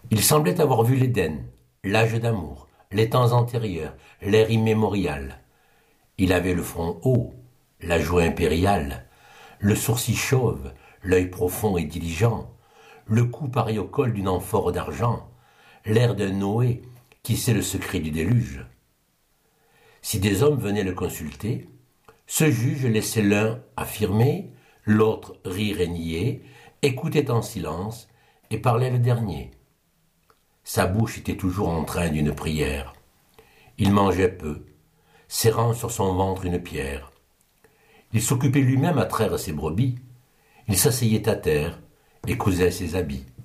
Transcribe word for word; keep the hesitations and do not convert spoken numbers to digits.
Il semblait avoir vu l'Éden, l'âge d'amour, les temps antérieurs, l'ère immémoriale. Il avait le front haut, la joue impériale, le sourcil chauve, l'œil profond et diligent, le cou pareil au col d'une amphore d'argent, l'air d'un Noé qui sait le secret du déluge. Si des hommes venaient le consulter, ce juge laissait l'un affirmer, l'autre rire et nier, écoutait en silence et parlait le dernier. Sa bouche était toujours en train d'une prière. Il mangeait peu, serrant sur son ventre une pierre. Il s'occupait lui-même à traire ses brebis. Il s'asseyait à terre et cousait ses habits.